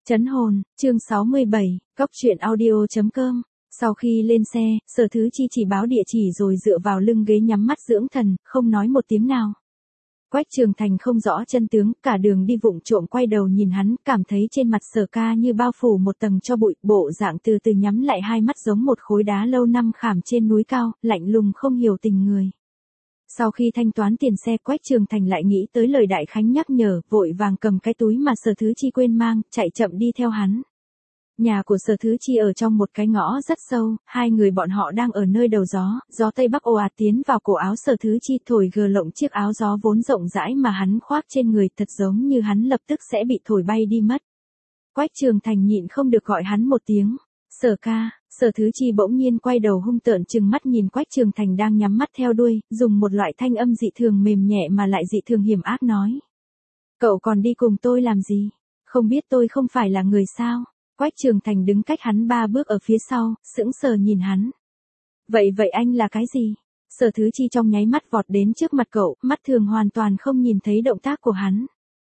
Trấn hồn, chương 67, coctruyện.audio.com. Sau khi lên xe, Sở Thứ Chi chỉ báo địa chỉ rồi dựa vào lưng ghế nhắm mắt dưỡng thần, không nói một tiếng nào. Quách Trường Thành không rõ chân tướng, cả đường đi vụng trộm quay đầu nhìn hắn, cảm thấy trên mặt Sở Ca như bao phủ một tầng tro bụi, bộ dạng từ từ nhắm lại hai mắt giống một khối đá lâu năm khảm trên núi cao, lạnh lùng không hiểu tình người. Sau khi thanh toán tiền xe, Quách Trường Thành lại nghĩ tới lời Đại Khánh nhắc nhở, vội vàng cầm cái túi mà Sở Thứ Chi quên mang, chạy chậm đi theo hắn. Nhà của Sở Thứ Chi ở trong một cái ngõ rất sâu, hai người bọn họ đang ở nơi đầu gió, gió Tây Bắc ồ ạt tiến vào cổ áo Sở Thứ Chi thổi gờ lộng chiếc áo gió vốn rộng rãi mà hắn khoác trên người, thật giống như hắn lập tức sẽ bị thổi bay đi mất. Quách Trường Thành nhịn không được gọi hắn một tiếng, Sở ca. Sở Thứ Chi bỗng nhiên quay đầu hung tợn trừng mắt nhìn Quách Trường Thành đang nhắm mắt theo đuôi, dùng một loại thanh âm dị thường mềm nhẹ mà lại dị thường hiểm ác nói. Cậu còn đi cùng tôi làm gì? Không biết tôi không phải là người sao? Quách Trường Thành đứng cách hắn 3 bước ở phía sau, sững sờ nhìn hắn. Vậy anh là cái gì? Sở Thứ Chi trong nháy mắt vọt đến trước mặt cậu, mắt thường hoàn toàn không nhìn thấy động tác của hắn.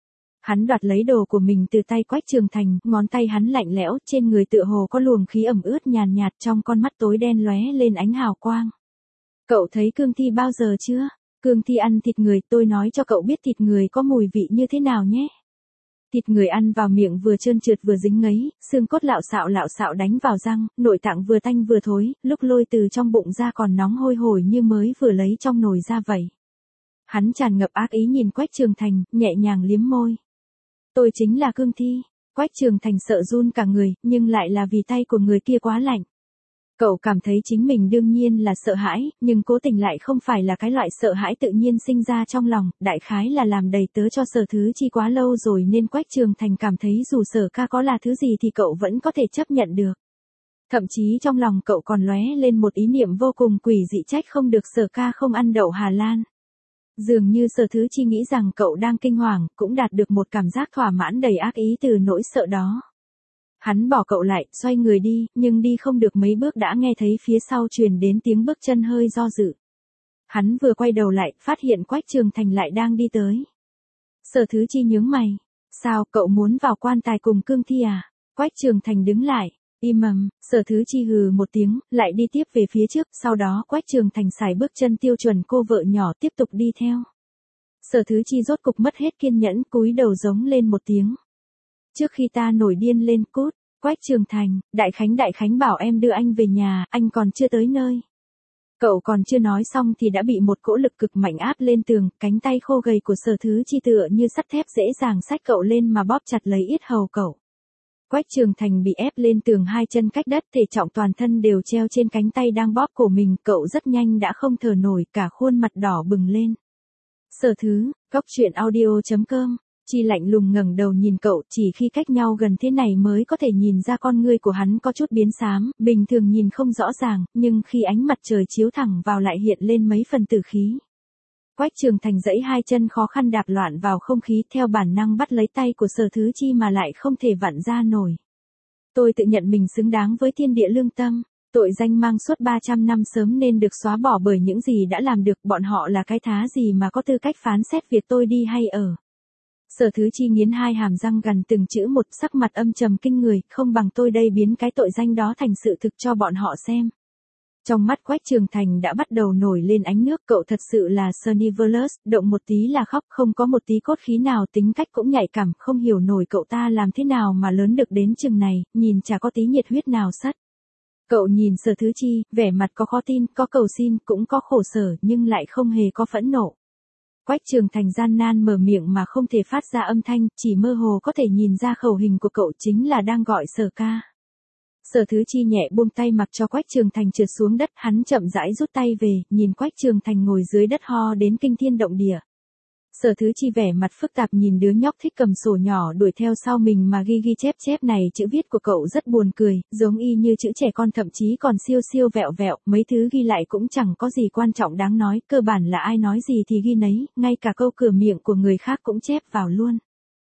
Hắn đoạt lấy đồ của mình từ tay Quách Trường Thành, ngón tay hắn lạnh lẽo, trên người tựa hồ có luồng khí ẩm ướt nhàn nhạt, trong con mắt tối đen lóe lên ánh hào quang. Cậu thấy cương thi bao giờ chưa? Cương thi ăn thịt người, tôi nói cho cậu biết thịt người có mùi vị như thế nào nhé. Thịt người ăn vào miệng vừa trơn trượt vừa dính ngấy, xương cốt lạo xạo đánh vào răng, nội tạng vừa tanh vừa thối, lúc lôi từ trong bụng ra còn nóng hôi hổi như mới vừa lấy trong nồi ra vậy. Hắn tràn ngập ác ý nhìn Quách Trường Thành, nhẹ nhàng liếm môi. Tôi chính là cương thi. Quách Trường Thành sợ run cả người, nhưng lại là vì tay của người kia quá lạnh. Cậu cảm thấy chính mình đương nhiên là sợ hãi, nhưng cố tình lại không phải là cái loại sợ hãi tự nhiên sinh ra trong lòng, đại khái là làm đầy tớ cho Sở Thứ Chi quá lâu rồi nên Quách Trường Thành cảm thấy dù Sở ca có là thứ gì thì cậu vẫn có thể chấp nhận được. Thậm chí trong lòng cậu còn lóe lên một ý niệm vô cùng quỷ dị, trách không được Sở ca không ăn đậu Hà Lan. Dường như Sở Thứ Chi nghĩ rằng cậu đang kinh hoàng, cũng đạt được một cảm giác thỏa mãn đầy ác ý từ nỗi sợ đó. Hắn bỏ cậu lại, xoay người đi, nhưng đi không được mấy bước đã nghe thấy phía sau truyền đến tiếng bước chân hơi do dự. Hắn vừa quay đầu lại, phát hiện Quách Trường Thành lại đang đi tới. Sở Thứ Chi nhướng mày. Sao, cậu muốn vào quan tài cùng cương thi à? Quách Trường Thành đứng lại. Im ầm. Sở Thứ Chi hừ một tiếng, lại đi tiếp về phía trước, sau đó Quách Trường Thành sải bước chân tiêu chuẩn cô vợ nhỏ tiếp tục đi theo. Sở Thứ Chi rốt cục mất hết kiên nhẫn, cúi đầu giống lên một tiếng. Trước khi ta nổi điên lên, cút. Quách Trường Thành, Đại Khánh bảo em đưa anh về nhà, anh còn chưa tới nơi. Cậu còn chưa nói xong thì đã bị một cỗ lực cực mạnh áp lên tường, cánh tay khô gầy của Sở Thứ Chi tựa như sắt thép dễ dàng xách cậu lên mà bóp chặt lấy yết hầu cậu. Quách Trường Thành bị ép lên tường, hai chân cách đất, thể trọng toàn thân đều treo trên cánh tay đang bóp cổ mình, cậu rất nhanh đã không thở nổi, cả khuôn mặt đỏ bừng lên. Sở Thứ, coctruyện.audio.com. Chi lạnh lùng ngẩng đầu nhìn cậu, chỉ khi cách nhau gần thế này mới có thể nhìn ra con ngươi của hắn có chút biến xám, bình thường nhìn không rõ ràng, nhưng khi ánh mặt trời chiếu thẳng vào lại hiện lên mấy phần tử khí. Quách Trường Thành giãy hai chân khó khăn đạp loạn vào không khí, theo bản năng bắt lấy tay của Sở Thứ Chi mà lại không thể vặn ra nổi. Tôi tự nhận mình xứng đáng với thiên địa lương tâm, tội danh mang suốt 300 năm sớm nên được xóa bỏ bởi những gì đã làm được, bọn họ là cái thá gì mà có tư cách phán xét việc tôi đi hay ở. Sở Thứ Chi nghiến hai hàm răng gằn từng chữ một, sắc mặt âm trầm kinh người, không bằng tôi đây biến cái tội danh đó thành sự thực cho bọn họ xem. Trong mắt Quách Trường Thành đã bắt đầu nổi lên ánh nước, cậu thật sự là Carnivorous, động một tí là khóc, không có một tí cốt khí nào, tính cách cũng nhạy cảm, không hiểu nổi cậu ta làm thế nào mà lớn được đến chừng này, nhìn chả có tí nhiệt huyết nào sất. Cậu nhìn Sở Thứ Chi, vẻ mặt có khó tin, có cầu xin, cũng có khổ sở, nhưng lại không hề có phẫn nộ. Quách Trường Thành gian nan mở miệng mà không thể phát ra âm thanh, chỉ mơ hồ có thể nhìn ra khẩu hình của cậu chính là đang gọi Sở ca. Sở Thứ Chi nhẹ buông tay mặc cho Quách Trường Thành trượt xuống đất, hắn chậm rãi rút tay về, nhìn Quách Trường Thành ngồi dưới đất ho đến kinh thiên động địa. Sở Thứ Chi vẻ mặt phức tạp nhìn đứa nhóc thích cầm sổ nhỏ đuổi theo sau mình mà ghi chép này, chữ viết của cậu rất buồn cười, giống y như chữ trẻ con, thậm chí còn siêu vẹo, mấy thứ ghi lại cũng chẳng có gì quan trọng đáng nói, cơ bản là ai nói gì thì ghi nấy, ngay cả câu cửa miệng của người khác cũng chép vào luôn.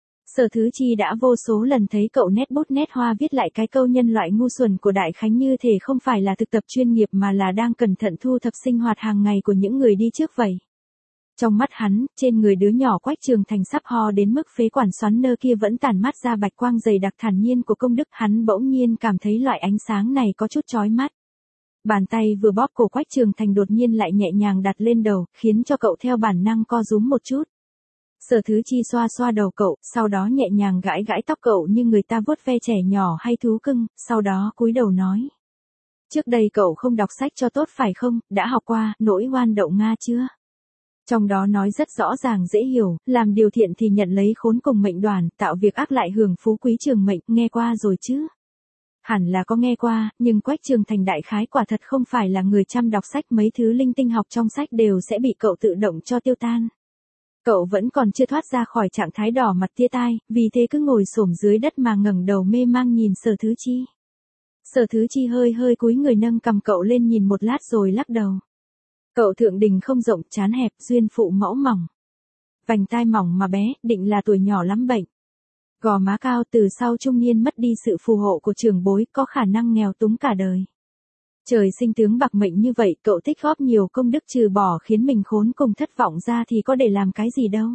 Sở Thứ Chi đã vô số lần thấy cậu nét bút nét hoa viết lại cái câu nhân loại ngu xuẩn của Đại Khánh như thể không phải là thực tập chuyên nghiệp mà là đang cẩn thận thu thập sinh hoạt hàng ngày của những người đi trước vậy. Trong mắt hắn, trên người đứa nhỏ Quách Trường Thành sắp ho đến mức phế quản xoắn nơ kia vẫn tản mát ra bạch quang dày đặc thản nhiên của công đức, hắn bỗng nhiên cảm thấy loại ánh sáng này có chút chói mắt. Bàn tay vừa bóp cổ Quách Trường Thành đột nhiên lại nhẹ nhàng đặt lên đầu, khiến cho cậu theo bản năng co rúm một chút. Sở Thứ Chi xoa xoa đầu cậu, sau đó nhẹ nhàng gãi gãi tóc cậu như người ta vuốt ve trẻ nhỏ hay thú cưng, sau đó cúi đầu nói. Trước đây cậu không đọc sách cho tốt phải không, đã học qua Nỗi oan đậu Nga chưa? Trong đó nói rất rõ ràng dễ hiểu, làm điều thiện thì nhận lấy khốn cùng mệnh đoàn, tạo việc ác lại hưởng phú quý trường mệnh, nghe qua rồi chứ? Hẳn là có nghe qua, nhưng Quách Trường Thành đại khái quả thật không phải là người chăm đọc sách, mấy thứ linh tinh học trong sách đều sẽ bị cậu tự động cho tiêu tan. Cậu vẫn còn chưa thoát ra khỏi trạng thái đỏ mặt tia tai, vì thế cứ ngồi xổm dưới đất mà ngẩng đầu mê mang nhìn Sở Thứ Chi. Sở Thứ Chi hơi hơi cúi người nâng cầm cậu lên nhìn một lát rồi lắc đầu. Cậu thượng đình không rộng, trán hẹp, duyên phụ mẫu mỏng. Vành tai mỏng mà bé, định là tuổi nhỏ lắm bệnh. Gò má cao, từ sau trung niên mất đi sự phù hộ của trưởng bối, có khả năng nghèo túng cả đời. Trời sinh tướng bạc mệnh như vậy, cậu tích góp nhiều công đức trừ bỏ khiến mình khốn cùng thất vọng ra thì có để làm cái gì đâu.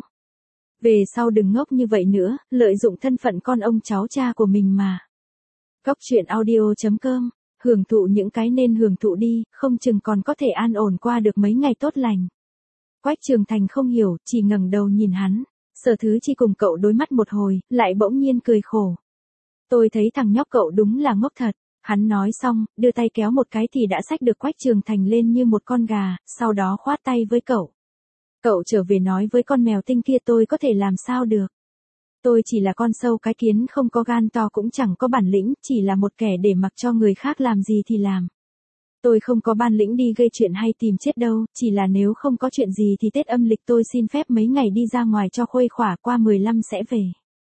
Về sau đừng ngốc như vậy nữa, lợi dụng thân phận con ông cháu cha của mình mà. Cóc truyện audio.com, hưởng thụ những cái nên hưởng thụ đi, không chừng còn có thể an ổn qua được mấy ngày tốt lành. Quách Trường Thành không hiểu, chỉ ngẩng đầu nhìn hắn. Sở Thứ Chi cùng cậu đối mắt một hồi, lại bỗng nhiên cười khổ. Tôi thấy thằng nhóc cậu đúng là ngốc thật. Hắn nói xong, đưa tay kéo một cái thì đã xách được Quách Trường Thành lên như một con gà, sau đó khoát tay với cậu. Cậu trở về nói với con mèo tinh kia tôi có thể làm sao được. Tôi chỉ là con sâu cái kiến không có gan to cũng chẳng có bản lĩnh, chỉ là một kẻ để mặc cho người khác làm gì thì làm. Tôi không có bản lĩnh đi gây chuyện hay tìm chết đâu, chỉ là nếu không có chuyện gì thì Tết âm lịch tôi xin phép mấy ngày đi ra ngoài cho khuây khỏa, qua 15 sẽ về.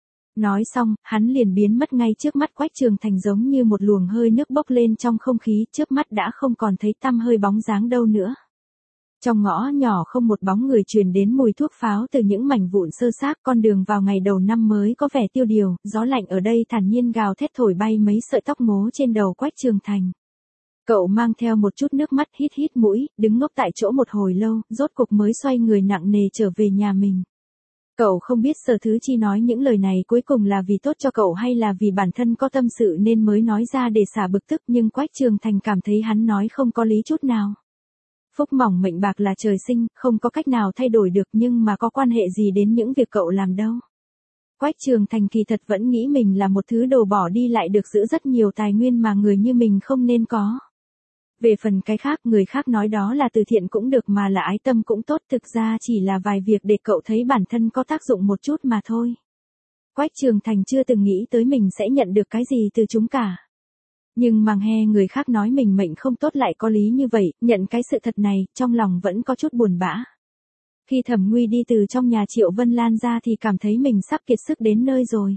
Nói xong, hắn liền biến mất ngay trước mắt Quách Trường Thành giống như một luồng hơi nước bốc lên trong không khí, trước mắt đã không còn thấy tăm hơi bóng dáng đâu nữa. Trong ngõ nhỏ không một bóng người, truyền đến mùi thuốc pháo từ những mảnh vụn sơ xác, con đường vào ngày đầu năm mới có vẻ tiêu điều, gió lạnh ở đây thản nhiên gào thét thổi bay mấy sợi tóc ngố trên đầu Quách Trường Thành. Cậu mang theo một chút nước mắt hít hít mũi, đứng ngốc tại chỗ một hồi lâu, rốt cuộc mới xoay người nặng nề trở về nhà mình. Cậu không biết Sở Thứ Chi nói những lời này cuối cùng là vì tốt cho cậu hay là vì bản thân có tâm sự nên mới nói ra để xả bực tức, nhưng Quách Trường Thành cảm thấy hắn nói không có lý chút nào. Phúc mỏng mệnh bạc là trời sinh, không có cách nào thay đổi được, nhưng mà có quan hệ gì đến những việc cậu làm đâu. Quách Trường Thành kỳ thật vẫn nghĩ mình là một thứ đồ bỏ đi lại được giữ rất nhiều tài nguyên mà người như mình không nên có. Về phần cái khác, người khác nói đó là từ thiện cũng được mà là ái tâm cũng tốt, thực ra chỉ là vài việc để cậu thấy bản thân có tác dụng một chút mà thôi. Quách Trường Thành chưa từng nghĩ tới mình sẽ nhận được cái gì từ chúng cả. Nhưng mà nghe người khác nói mình mệnh không tốt lại có lý như vậy, nhận cái sự thật này, trong lòng vẫn có chút buồn bã. Khi Thẩm Nguy đi từ trong nhà Triệu Vân Lan ra thì cảm thấy mình sắp kiệt sức đến nơi rồi.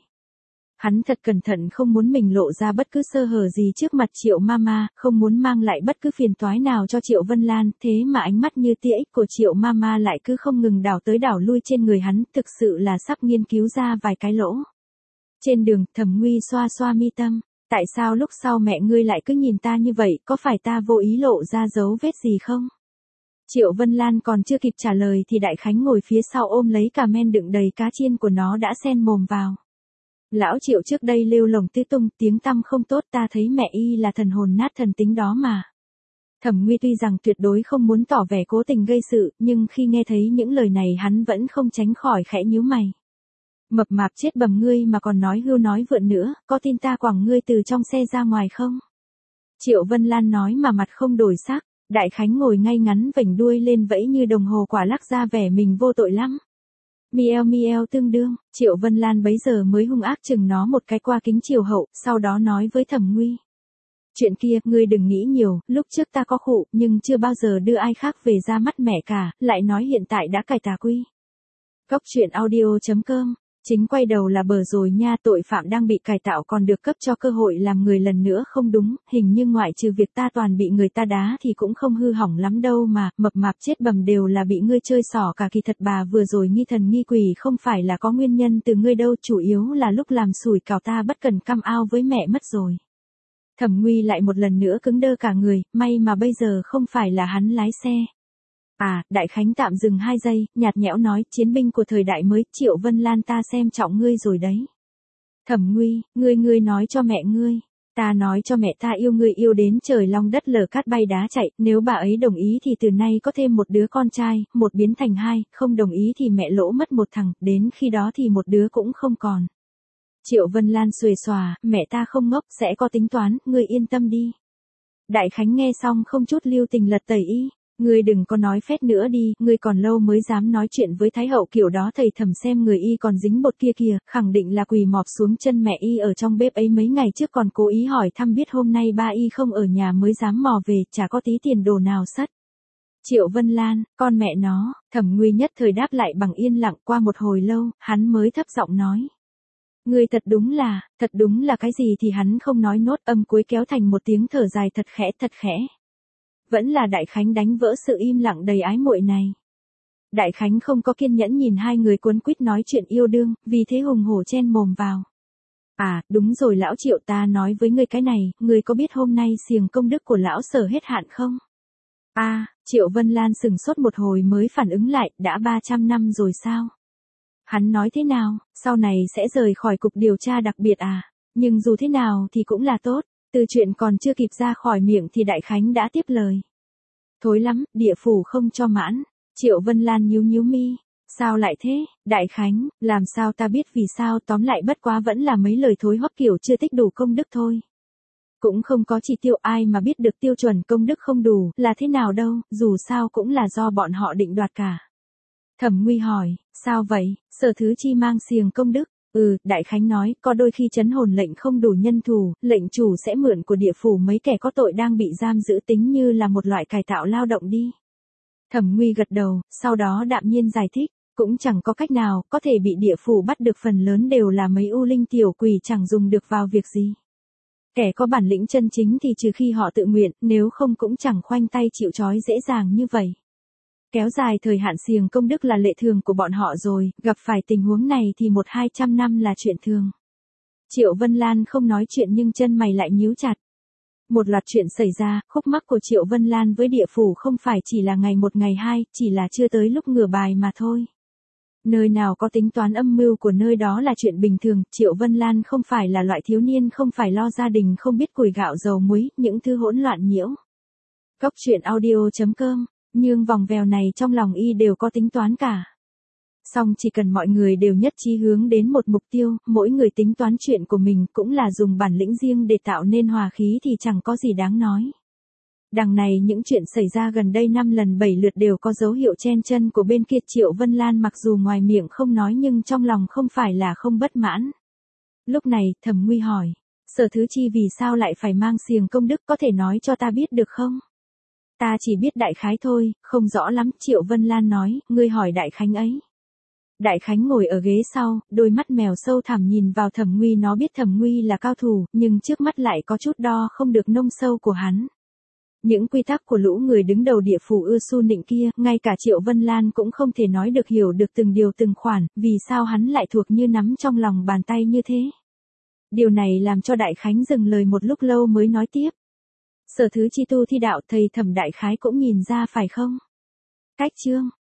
Hắn thật cẩn thận không muốn mình lộ ra bất cứ sơ hở gì trước mặt Triệu Mama, không muốn mang lại bất cứ phiền toái nào cho Triệu Vân Lan, thế mà ánh mắt như tia ích của Triệu Mama lại cứ không ngừng đảo tới đảo lui trên người hắn, thực sự là sắp nghiên cứu ra vài cái lỗ. Trên đường, Thẩm Nguy xoa xoa mi tâm, tại sao lúc sau mẹ ngươi lại cứ nhìn ta như vậy, có phải ta vô ý lộ ra dấu vết gì không? Triệu Vân Lan còn chưa kịp trả lời thì Đại Khánh ngồi phía sau ôm lấy cà men đựng đầy cá chiên của nó đã sen mồm vào. Lão Triệu trước đây lêu lồng tứ tung, tiếng tăm không tốt, ta thấy mẹ y là thần hồn nát thần tính đó mà. Thẩm Nguy tuy rằng tuyệt đối không muốn tỏ vẻ cố tình gây sự, nhưng khi nghe thấy những lời này hắn vẫn không tránh khỏi khẽ nhíu mày. Mập mạp chết bầm ngươi mà còn nói hưu nói vượn nữa, có tin ta quẳng ngươi từ trong xe ra ngoài không? Triệu Vân Lan nói mà mặt không đổi sắc, Đại Khánh ngồi ngay ngắn vểnh đuôi lên vẫy như đồng hồ quả lắc ra vẻ mình vô tội lắm. Mieo mieo tương đương, Triệu Vân Lan bấy giờ mới hung ác chừng nó một cái qua kính chiều hậu, sau đó nói với Thẩm Nguy. Chuyện kia, ngươi đừng nghĩ nhiều, lúc trước ta có khụ, nhưng chưa bao giờ đưa ai khác về ra mắt mẹ cả, lại nói hiện tại đã cải tà quy. Cóc truyện audio.com, chính quay đầu là bờ rồi nha, tội phạm đang bị cải tạo còn được cấp cho cơ hội làm người lần nữa không đúng, hình như ngoại trừ việc ta toàn bị người ta đá thì cũng không hư hỏng lắm đâu mà, mập mạp chết bầm đều là bị ngươi chơi xỏ cả, kỳ thật bà vừa rồi nghi thần nghi quỷ không phải là có nguyên nhân từ ngươi đâu, chủ yếu là lúc làm sủi cảo ta bất cần cam ao với mẹ mất rồi. Thẩm Nguy lại một lần nữa cứng đơ cả người, may mà bây giờ không phải là hắn lái xe. À, Đại Khánh tạm dừng 2 giây, nhạt nhẽo nói, chiến binh của thời đại mới, Triệu Vân Lan ta xem trọng ngươi rồi đấy. Thẩm Nguy, ngươi nói cho mẹ ngươi. Ta nói cho mẹ ta yêu ngươi yêu đến trời long đất lở cát bay đá chạy, nếu bà ấy đồng ý thì từ nay có thêm một đứa con trai, một biến thành 2, không đồng ý thì mẹ lỗ mất một thằng, đến khi đó thì một đứa cũng không còn. Triệu Vân Lan xuề xòa, mẹ ta không ngốc, sẽ có tính toán, ngươi yên tâm đi. Đại Khánh nghe xong không chút lưu tình lật tẩy y. Ngươi đừng có nói phét nữa đi, ngươi còn lâu mới dám nói chuyện với Thái hậu kiểu đó. Thầy Thẩm xem người y còn dính bột kia kìa, khẳng định là quỳ mọp xuống chân mẹ y ở trong bếp ấy mấy ngày trước, còn cố ý hỏi thăm biết hôm nay ba y không ở nhà mới dám mò về, chả có tí tiền đồ nào sất. Triệu Vân Lan, con mẹ nó. Thẩm Nguy nhất thời đáp lại bằng yên lặng. Qua một hồi lâu, hắn mới thấp giọng nói. Ngươi thật đúng là cái gì thì hắn không nói nốt, âm cuối kéo thành một tiếng thở dài thật khẽ. Vẫn là Đại Khánh đánh vỡ sự im lặng đầy ái muội này. Đại Khánh không có kiên nhẫn nhìn hai người cuốn quýt nói chuyện yêu đương, vì thế hùng hổ chen mồm vào. À, đúng rồi lão Triệu, ta nói với ngươi cái này, ngươi có biết hôm nay xiềng công đức của lão Sở hết hạn không? À, Triệu Vân Lan sừng sốt một hồi mới phản ứng lại, đã 300 năm rồi sao? Hắn nói thế nào, sau này sẽ rời khỏi cục điều tra đặc biệt à? Nhưng dù thế nào thì cũng là tốt. Từ chuyện còn chưa kịp ra khỏi miệng thì Đại Khánh đã tiếp lời. Thối lắm, địa phủ không cho mãn. Triệu Vân Lan nhíu mi. Sao lại thế, Đại Khánh, làm sao ta biết vì sao, tóm lại bất quá vẫn là mấy lời thối hoắc kiểu chưa tích đủ công đức thôi. Cũng không có chỉ tiêu, ai mà biết được tiêu chuẩn công đức không đủ là thế nào đâu, dù sao cũng là do bọn họ định đoạt cả. Thẩm Nguy hỏi, sao vậy, Sở Thứ Chi mang xiềng công đức? Đại Khánh nói, có đôi khi trấn hồn lệnh không đủ nhân thủ, lệnh chủ sẽ mượn của địa phủ mấy kẻ có tội đang bị giam giữ, tính như là một loại cải tạo lao động đi. Thẩm Nguy gật đầu, sau đó đạm nhiên giải thích, cũng chẳng có cách nào, có thể bị địa phủ bắt được phần lớn đều là mấy u linh tiểu quỷ chẳng dùng được vào việc gì. Kẻ có bản lĩnh chân chính thì trừ khi họ tự nguyện, nếu không cũng chẳng khoanh tay chịu trói dễ dàng như vậy. Kéo dài thời hạn xiềng công đức là lệ thường của bọn họ rồi, gặp phải tình huống này thì 100-200 năm là chuyện thường. Triệu Vân Lan không nói chuyện nhưng chân mày lại nhíu chặt. Một loạt chuyện xảy ra, khúc mắc của Triệu Vân Lan với địa phủ không phải chỉ là ngày một ngày hai, chỉ là chưa tới lúc ngửa bài mà thôi. Nơi nào có tính toán âm mưu của nơi đó là chuyện bình thường, Triệu Vân Lan không phải là loại thiếu niên không phải lo gia đình không biết củi gạo dầu muối, những thứ hỗn loạn nhiễu. Cốc truyện audio.com, nhưng vòng vèo này trong lòng y đều có tính toán cả. Song chỉ cần mọi người đều nhất trí hướng đến một mục tiêu, mỗi người tính toán chuyện của mình cũng là dùng bản lĩnh riêng để tạo nên hòa khí thì chẳng có gì đáng nói. Đằng này những chuyện xảy ra gần đây 5 lần 7 lượt đều có dấu hiệu chen chân của bên kia. Triệu Vân Lan mặc dù ngoài miệng không nói nhưng trong lòng không phải là không bất mãn. Lúc này, Thẩm Nguy hỏi, Sở Thứ Chi vì sao lại phải mang xiềng công đức, có thể nói cho ta biết được không? Ta chỉ biết đại khái thôi, không rõ lắm. Triệu Vân Lan nói, ngươi hỏi Đại Khánh ấy. Đại Khánh ngồi ở ghế sau, đôi mắt mèo sâu thẳm nhìn vào Thẩm Nguy, nó biết Thẩm Nguy là cao thủ, nhưng trước mắt lại có chút đo không được nông sâu của hắn. Những quy tắc của lũ người đứng đầu địa phủ ưa su nịnh kia, ngay cả Triệu Vân Lan cũng không thể nói được hiểu được từng điều từng khoản, vì sao hắn lại thuộc như nắm trong lòng bàn tay như thế. Điều này làm cho Đại Khánh dừng lời một lúc lâu mới nói tiếp. Sở Thứ Chi tu thi đạo, thầy Thẩm đại khái cũng nhìn ra phải không? Cách chương